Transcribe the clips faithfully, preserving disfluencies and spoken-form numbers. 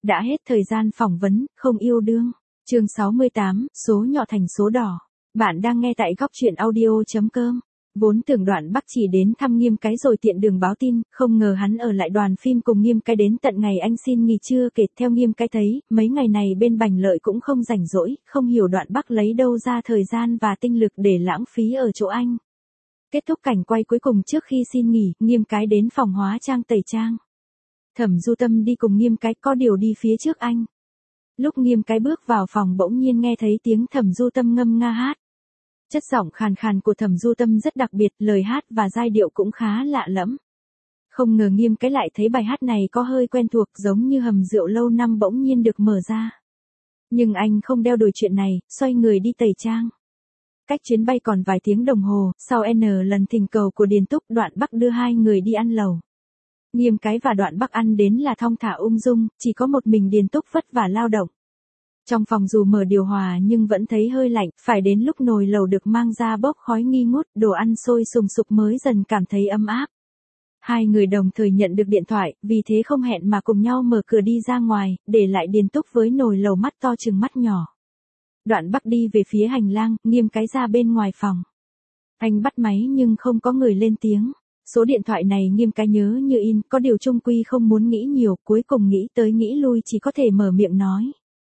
Đã hết thời gian phỏng vấn, không yêu đương. Chương sáu mươi tám, số nhỏ thành số đỏ. Bạn đang nghe tại góc truyện audio chấm com. Vốn tưởng Đoạn Bắc chỉ đến thăm Nghiêm Cái rồi tiện đường báo tin, không ngờ hắn ở lại đoàn phim cùng Nghiêm Cái đến tận ngày anh xin nghỉ trưa. Kể theo Nghiêm Cái thấy, mấy ngày này bên Bành Lợi cũng không rảnh rỗi, không hiểu Đoạn Bắc lấy đâu ra thời gian và tinh lực để lãng phí ở chỗ anh. Kết thúc cảnh quay cuối cùng trước khi xin nghỉ, Nghiêm Cái đến phòng hóa trang tẩy trang. Thẩm Du Tâm đi cùng Nghiêm Cái, có điều đi phía trước anh. Lúc Nghiêm Cái bước vào phòng bỗng nhiên nghe thấy tiếng Thẩm Du Tâm ngâm nga hát. Chất giọng khàn khàn của Thẩm Du Tâm rất đặc biệt, lời hát và giai điệu cũng khá lạ lẫm. Không ngờ Nghiêm Cái lại thấy bài hát này có hơi quen thuộc, giống như hầm rượu lâu năm bỗng nhiên được mở ra. Nhưng anh không đeo đuổi chuyện này, xoay người đi tẩy trang. Cách chuyến bay còn vài tiếng đồng hồ, sau N lần thỉnh cầu của Điền Túc, Đoạn Bắc đưa hai người đi ăn lẩu. Nghiêm Cái và Đoạn Bắc ăn đến là thong thả ung dung, chỉ có một mình Điền Túc vất vả lao động. Trong phòng dù mở điều hòa nhưng vẫn thấy hơi lạnh, phải đến lúc nồi lẩu được mang ra bốc khói nghi ngút, đồ ăn sôi sùng sục mới dần cảm thấy ấm áp. Hai người đồng thời nhận được điện thoại, vì thế không hẹn mà cùng nhau mở cửa đi ra ngoài, để lại Điền Túc với nồi lẩu mắt to chừng mắt nhỏ. Đoạn Bắc đi về phía hành lang, Nghiêm Cái ra bên ngoài phòng. Anh bắt máy nhưng không có người lên tiếng. Số điện thoại này Nghiêm Cái nhớ như in, có điều chung quy không muốn nghĩ nhiều, cuối cùng nghĩ tới nghĩ lui chỉ có thể mở miệng nói.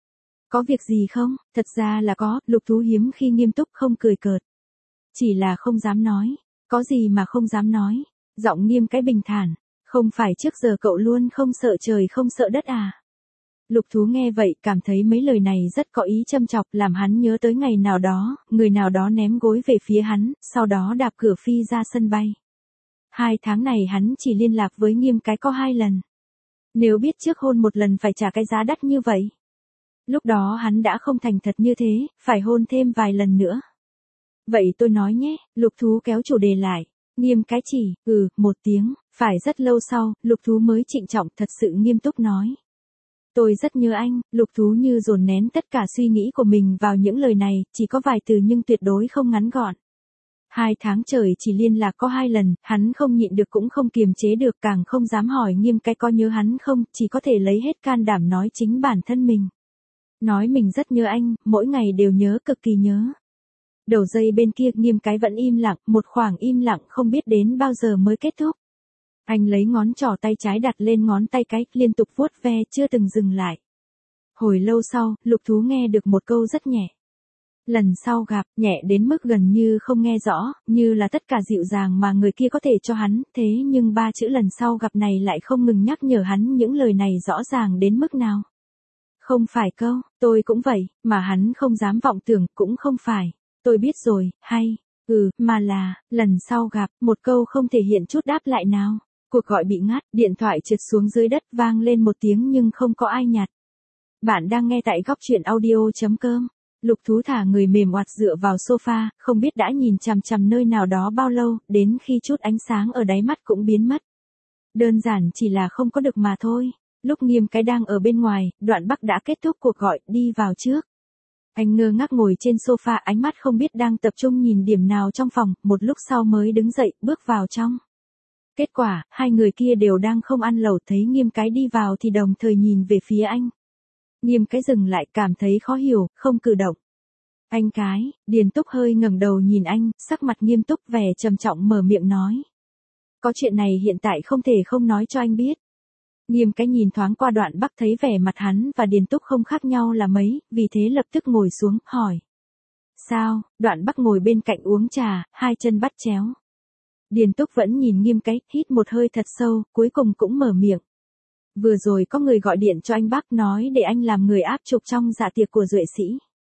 Có việc gì không? Thật ra là có, Lục Thú hiếm khi nghiêm túc không cười cợt. Chỉ là không dám nói. Có gì mà không dám nói? Giọng Nghiêm Cái bình thản. Không phải trước giờ cậu luôn không sợ trời không sợ đất à? Lục Thú nghe vậy cảm thấy mấy lời này rất có ý châm chọc, làm hắn nhớ tới ngày nào đó, người nào đó ném gối về phía hắn, sau đó đạp cửa phi ra sân bay. Hai tháng này hắn chỉ liên lạc với Nghiêm Cái có hai lần. Nếu biết trước hôn một lần phải trả cái giá đắt như vậy. Lúc đó hắn đã không thành thật như thế, phải hôn thêm vài lần nữa. Vậy tôi nói nhé, Lục Thú kéo chủ đề lại. Nghiêm Cái chỉ, ừ, một tiếng, phải rất lâu sau, Lục Thú mới trịnh trọng thật sự nghiêm túc nói. Tôi rất nhớ anh. Lục Thú như dồn nén tất cả suy nghĩ của mình vào những lời này, chỉ có vài từ nhưng tuyệt đối không ngắn gọn. Hai tháng trời chỉ liên lạc có hai lần, hắn không nhịn được cũng không kiềm chế được, càng không dám hỏi Nghiêm Cái có nhớ hắn không, chỉ có thể lấy hết can đảm nói chính bản thân mình. Nói mình rất nhớ anh, mỗi ngày đều nhớ, cực kỳ nhớ. Đầu dây bên kia Nghiêm Cái vẫn im lặng, một khoảng im lặng không biết đến bao giờ mới kết thúc. Anh lấy ngón trỏ tay trái đặt lên ngón tay cái, liên tục vuốt ve, chưa từng dừng lại. Hồi lâu sau, Lục Thú nghe được một câu rất nhẹ. Lần sau gặp, nhẹ đến mức gần như không nghe rõ, như là tất cả dịu dàng mà người kia có thể cho hắn, thế nhưng ba chữ lần sau gặp này lại không ngừng nhắc nhở hắn những lời này rõ ràng đến mức nào. Không phải câu, tôi cũng vậy, mà hắn không dám vọng tưởng, cũng không phải, tôi biết rồi, hay, ừ, mà là, lần sau gặp, một câu không thể hiện chút đáp lại nào. Cuộc gọi bị ngắt, điện thoại trượt xuống dưới đất, vang lên một tiếng nhưng không có ai nhặt. Bạn đang nghe tại góc truyện audio chấm com. Lục Thú thả người mềm oặt dựa vào sofa, không biết đã nhìn chằm chằm nơi nào đó bao lâu, đến khi chút ánh sáng ở đáy mắt cũng biến mất. Đơn giản chỉ là không có được mà thôi. Lúc Nghiêm Cái đang ở bên ngoài, Đoạn Bắc đã kết thúc cuộc gọi, đi vào trước. Anh ngơ ngác ngồi trên sofa, ánh mắt không biết đang tập trung nhìn điểm nào trong phòng, một lúc sau mới đứng dậy, bước vào trong. Kết quả, hai người kia đều đang không ăn lẩu, thấy Nghiêm Cái đi vào thì đồng thời nhìn về phía anh. Nghiêm Cái dừng lại, cảm thấy khó hiểu, không cử động. Anh Cái, Điền Túc hơi ngẩng đầu nhìn anh, sắc mặt nghiêm túc, vẻ trầm trọng mở miệng nói. Có chuyện này hiện tại không thể không nói cho anh biết. Nghiêm Cái nhìn thoáng qua Đoạn Bắc, thấy vẻ mặt hắn và Điền Túc không khác nhau là mấy, vì thế lập tức ngồi xuống, hỏi. Sao? Đoạn Bắc ngồi bên cạnh uống trà, hai chân bắt chéo. Điền Túc vẫn nhìn Nghiêm Cái, hít một hơi thật sâu, cuối cùng cũng mở miệng. Vừa rồi có người gọi điện cho anh Bắc nói để anh làm người áp trục trong dạ tiệc của Duệ Sĩ.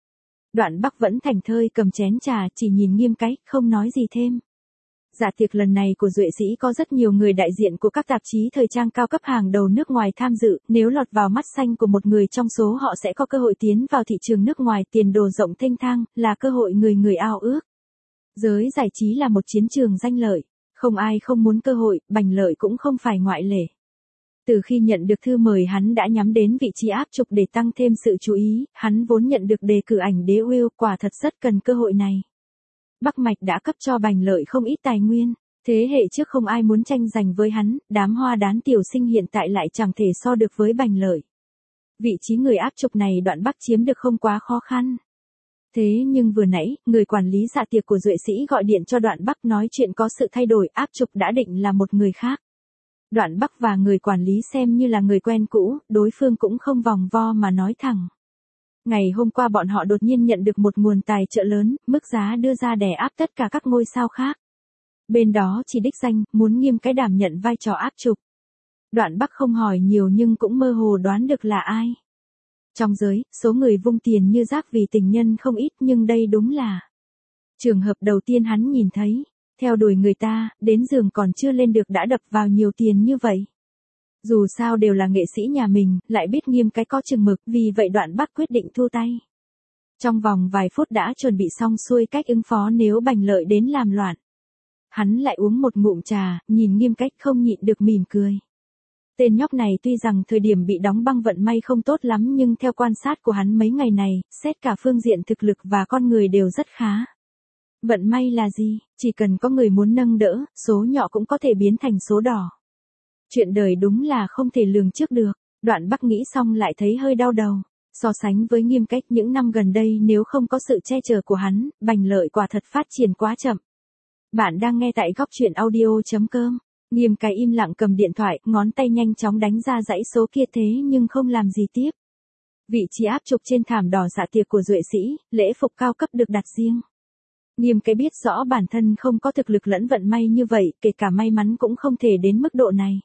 Đoạn Bắc vẫn thảnh thơi cầm chén trà, chỉ nhìn Nghiêm Cái, không nói gì thêm. Dạ tiệc lần này của Duệ Sĩ có rất nhiều người đại diện của các tạp chí thời trang cao cấp hàng đầu nước ngoài tham dự, nếu lọt vào mắt xanh của một người trong số họ sẽ có cơ hội tiến vào thị trường nước ngoài, tiền đồ rộng thênh thang, là cơ hội người người ao ước. Giới giải trí là một chiến trường danh lợi, không ai không muốn cơ hội, Bành Lợi cũng không phải ngoại lệ. Từ khi nhận được thư mời hắn đã nhắm đến vị trí áp trục để tăng thêm sự chú ý, hắn vốn nhận được đề cử ảnh đế uêu, quả thật rất cần cơ hội này. Bắc Mạch đã cấp cho Bành Lợi không ít tài nguyên, thế hệ trước không ai muốn tranh giành với hắn, đám hoa đán tiểu sinh hiện tại lại chẳng thể so được với Bành Lợi. Vị trí người áp trục này Đoạn Bắc chiếm được không quá khó khăn. Thế nhưng vừa nãy, người quản lý dạ tiệc của Duệ Sĩ gọi điện cho Đoạn Bắc nói chuyện có sự thay đổi, áp trục đã định là một người khác. Đoạn Bắc và người quản lý xem như là người quen cũ, đối phương cũng không vòng vo mà nói thẳng. Ngày hôm qua bọn họ đột nhiên nhận được một nguồn tài trợ lớn, mức giá đưa ra đè áp tất cả các ngôi sao khác. Bên đó chỉ đích danh, muốn Nghiêm cái đảm nhận vai trò áp trục. Đoạn Bắc không hỏi nhiều nhưng cũng mơ hồ đoán được là ai. Trong giới, số người vung tiền như rác vì tình nhân không ít nhưng đây đúng là trường hợp đầu tiên hắn nhìn thấy. Theo đuổi người ta, đến giường còn chưa lên được đã đập vào nhiều tiền như vậy. Dù sao đều là nghệ sĩ nhà mình, lại biết Nghiêm cái có chừng mực, vì vậy Đoạn Bắc quyết định thu tay. Trong vòng vài phút đã chuẩn bị xong xuôi cách ứng phó nếu Bành Lợi đến làm loạn. Hắn lại uống một ngụm trà, nhìn Nghiêm cách không nhịn được mỉm cười. Tên nhóc này tuy rằng thời điểm bị đóng băng vận may không tốt lắm nhưng theo quan sát của hắn mấy ngày này, xét cả phương diện thực lực và con người đều rất khá. Vận may là gì? Chỉ cần có người muốn nâng đỡ, số nhỏ cũng có thể biến thành số đỏ. Chuyện đời đúng là không thể lường trước được. Đoạn Bắc nghĩ xong lại thấy hơi đau đầu. So sánh với Nghiêm cách những năm gần đây nếu không có sự che chở của hắn, Bành Lợi quả thật phát triển quá chậm. Bạn đang nghe tại góc truyện audio chấm com. Nghiêm cái im lặng cầm điện thoại, ngón tay nhanh chóng đánh ra dãy số kia thế nhưng không làm gì tiếp. Vị trí áp trục trên thảm đỏ dạ tiệc của Duệ Sĩ, lễ phục cao cấp được đặt riêng. Nghiêm cái biết rõ bản thân không có thực lực lẫn vận may như vậy, kể cả may mắn cũng không thể đến mức độ này.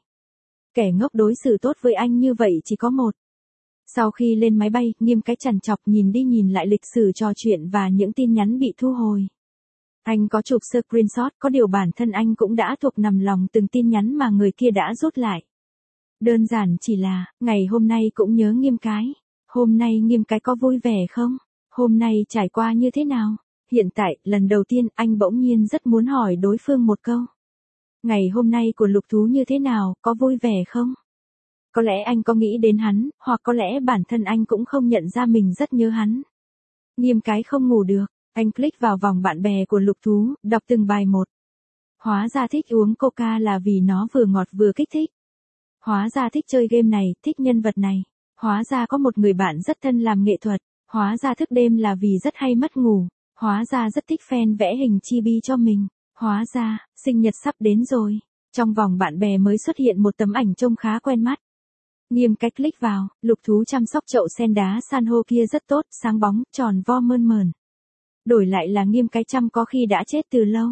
Kẻ ngốc đối xử tốt với anh như vậy chỉ có một. Sau khi lên máy bay, Nghiêm cái chằn chọc nhìn đi nhìn lại lịch sử trò chuyện và những tin nhắn bị thu hồi. Anh có chụp screenshot, có điều bản thân anh cũng đã thuộc nằm lòng từng tin nhắn mà người kia đã rút lại. Đơn giản chỉ là, ngày hôm nay cũng nhớ Nghiêm cái. Hôm nay Nghiêm cái có vui vẻ không? Hôm nay trải qua như thế nào? Hiện tại, lần đầu tiên anh bỗng nhiên rất muốn hỏi đối phương một câu. Ngày hôm nay của Lục Thú như thế nào, có vui vẻ không? Có lẽ anh có nghĩ đến hắn, hoặc có lẽ bản thân anh cũng không nhận ra mình rất nhớ hắn. Nghiêm cái không ngủ được, anh click vào vòng bạn bè của Lục Thú, đọc từng bài một. Hóa ra thích uống coca là vì nó vừa ngọt vừa kích thích. Hóa ra thích chơi game này, thích nhân vật này. Hóa ra có một người bạn rất thân làm nghệ thuật. Hóa ra thức đêm là vì rất hay mất ngủ. Hóa ra rất thích fan vẽ hình chibi cho mình. Hóa ra, sinh nhật sắp đến rồi. Trong vòng bạn bè mới xuất hiện một tấm ảnh trông khá quen mắt. Nghiêm cách click vào, Lục Thú chăm sóc chậu sen đá san hô kia rất tốt, sáng bóng, tròn vo mơn mờn. Đổi lại là Nghiêm cái chăm có khi đã chết từ lâu.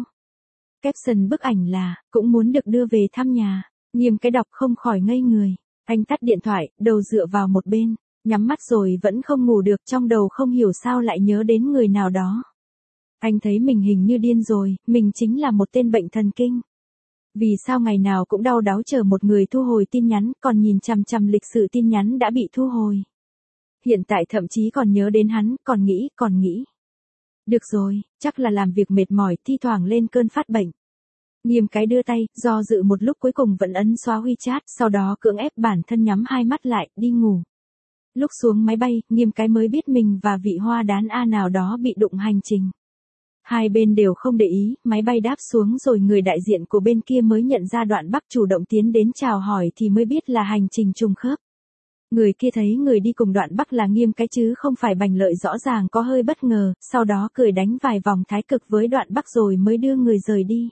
Caption bức ảnh là, cũng muốn được đưa về thăm nhà. Nghiêm cái đọc không khỏi ngây người. Anh tắt điện thoại, đầu dựa vào một bên, nhắm mắt rồi vẫn không ngủ được, trong đầu không hiểu sao lại nhớ đến người nào đó. Anh thấy mình hình như điên rồi, mình chính là một tên bệnh thần kinh. Vì sao ngày nào cũng đau đáu chờ một người thu hồi tin nhắn, còn nhìn chằm chằm lịch sử tin nhắn đã bị thu hồi. Hiện tại thậm chí còn nhớ đến hắn, còn nghĩ, còn nghĩ. Được rồi, chắc là làm việc mệt mỏi, thi thoảng lên cơn phát bệnh. Nghiêm cái đưa tay, do dự một lúc cuối cùng vẫn ấn xóa WeChat, sau đó cưỡng ép bản thân nhắm hai mắt lại, đi ngủ. Lúc xuống máy bay, Nghiêm cái mới biết mình và vị hoa đán A nào đó bị đụng hành trình. Hai bên đều không để ý, máy bay đáp xuống rồi người đại diện của bên kia mới nhận ra Đoạn Bắc chủ động tiến đến chào hỏi thì mới biết là hành trình trùng khớp. Người kia thấy người đi cùng Đoạn Bắc là Nghiêm cái chứ không phải Bành Lợi, rõ ràng có hơi bất ngờ, sau đó cười đánh vài vòng thái cực với Đoạn Bắc rồi mới đưa người rời đi.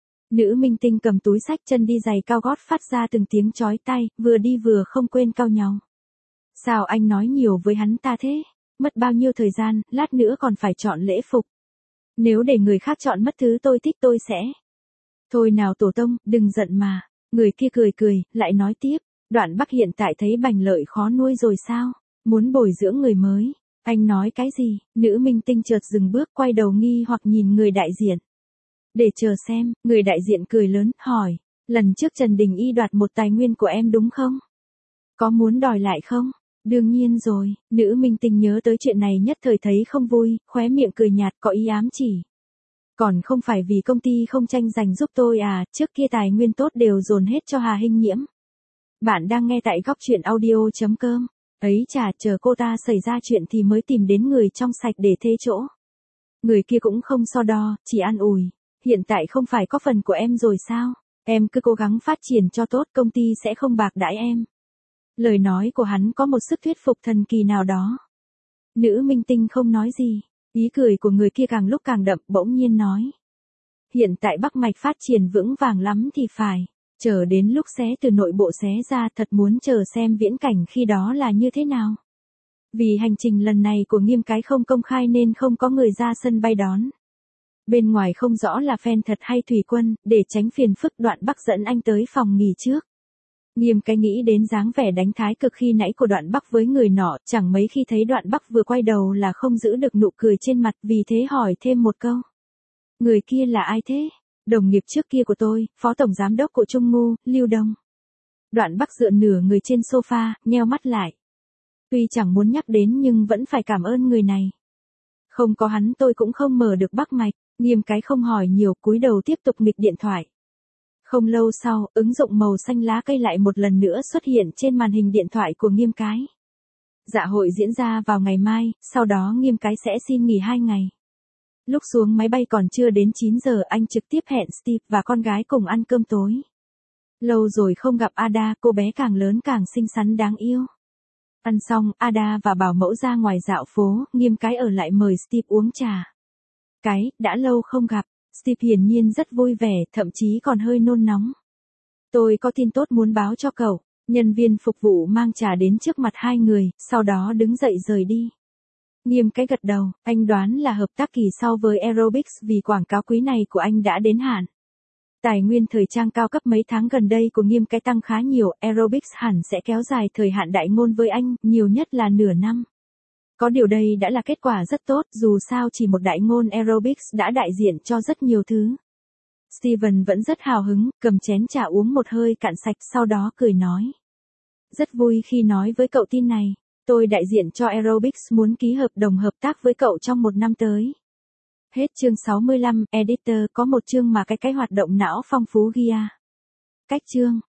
Nữ minh tinh cầm túi xách, chân đi giày cao gót phát ra từng tiếng chói tai, vừa đi vừa không quên cau nhau. Sao anh nói nhiều với hắn ta thế? Mất bao nhiêu thời gian, lát nữa còn phải chọn lễ phục. Nếu để người khác chọn mất thứ tôi thích tôi sẽ. Thôi nào tổ tông, đừng giận mà. Người kia cười cười, lại nói tiếp. Đoạn Bắc hiện tại thấy Bành Lợi khó nuôi rồi sao? Muốn bồi dưỡng người mới. Anh nói cái gì? Nữ minh tinh chợt dừng bước, quay đầu nghi hoặc nhìn người đại diện. Để chờ xem, người đại diện cười lớn, hỏi. Lần trước Trần Đình Y đoạt một tài nguyên của em đúng không? Có muốn đòi lại không? Đương nhiên rồi, nữ minh tinh nhớ tới chuyện này nhất thời thấy không vui, khóe miệng cười nhạt có ý ám chỉ. Còn không phải vì công ty không tranh giành giúp tôi à, trước kia tài nguyên tốt đều dồn hết cho Hà Hinh Nhiễm. Bạn đang nghe tại góc truyện audio chấm com. Ấy chà, chờ cô ta xảy ra chuyện thì mới tìm đến người trong sạch để thê chỗ. Người kia cũng không so đo, chỉ an ủi. Hiện tại không phải có phần của em rồi sao? Em cứ cố gắng phát triển cho tốt, công ty sẽ không bạc đãi em. Lời nói của hắn có một sức thuyết phục thần kỳ nào đó. Nữ minh tinh không nói gì, ý cười của người kia càng lúc càng đậm, bỗng nhiên nói. Hiện tại Bắc Mạch phát triển vững vàng lắm thì phải, chờ đến lúc xé từ nội bộ xé ra thật muốn chờ xem viễn cảnh khi đó là như thế nào. Vì hành trình lần này của Nghiêm cái không công khai nên không có người ra sân bay đón. Bên ngoài không rõ là fan thật hay thủy quân, để tránh phiền phức Đoạn Bắc dẫn anh tới phòng nghỉ trước. Nghiêm cái nghĩ đến dáng vẻ đánh thái cực khi nãy của Đoạn Bắc với người nọ, chẳng mấy khi thấy Đoạn Bắc vừa quay đầu là không giữ được nụ cười trên mặt, vì thế hỏi thêm một câu. Người kia là ai thế? Đồng nghiệp trước kia của tôi, phó tổng giám đốc của Trung Ngu, Lưu Đông. Đoạn Bắc dựa nửa người trên sofa, nheo mắt lại. Tuy chẳng muốn nhắc đến nhưng vẫn phải cảm ơn người này. Không có hắn tôi cũng không mở được Bắc Mạch. Nghiêm cái không hỏi nhiều, cúi đầu tiếp tục nghịch điện thoại. Không lâu sau, ứng dụng màu xanh lá cây lại một lần nữa xuất hiện trên màn hình điện thoại của Nghiêm cái. Dạ hội diễn ra vào ngày mai, sau đó Nghiêm cái sẽ xin nghỉ hai ngày. Lúc xuống máy bay còn chưa đến chín giờ, anh trực tiếp hẹn Steve và con gái cùng ăn cơm tối. Lâu rồi không gặp Ada, cô bé càng lớn càng xinh xắn đáng yêu. Ăn xong, Ada và bảo mẫu ra ngoài dạo phố, Nghiêm cái ở lại mời Steve uống trà. Cái, đã lâu không gặp, Steve hiển nhiên rất vui vẻ, thậm chí còn hơi nôn nóng. Tôi có tin tốt muốn báo cho cậu. Nhân viên phục vụ mang trà đến trước mặt hai người, sau đó đứng dậy rời đi. Nghiêm cái gật đầu, anh đoán là hợp tác kỳ sau với Aerobics vì quảng cáo quý này của anh đã đến hạn. Tài nguyên thời trang cao cấp mấy tháng gần đây của Nghiêm cái tăng khá nhiều, Aerobics hẳn sẽ kéo dài thời hạn đại ngôn với anh, nhiều nhất là nửa năm. Có điều đây đã là kết quả rất tốt, dù sao chỉ một đại ngôn Aerobics đã đại diện cho rất nhiều thứ. Steven vẫn rất hào hứng, cầm chén trà uống một hơi cạn sạch, sau đó cười nói. Rất vui khi nói với cậu tin này, tôi đại diện cho Aerobics muốn ký hợp đồng hợp tác với cậu trong một năm tới. Hết chương sáu mươi lăm, Editor có một chương mà cái cái hoạt động não phong phú ghi à. Cách chương.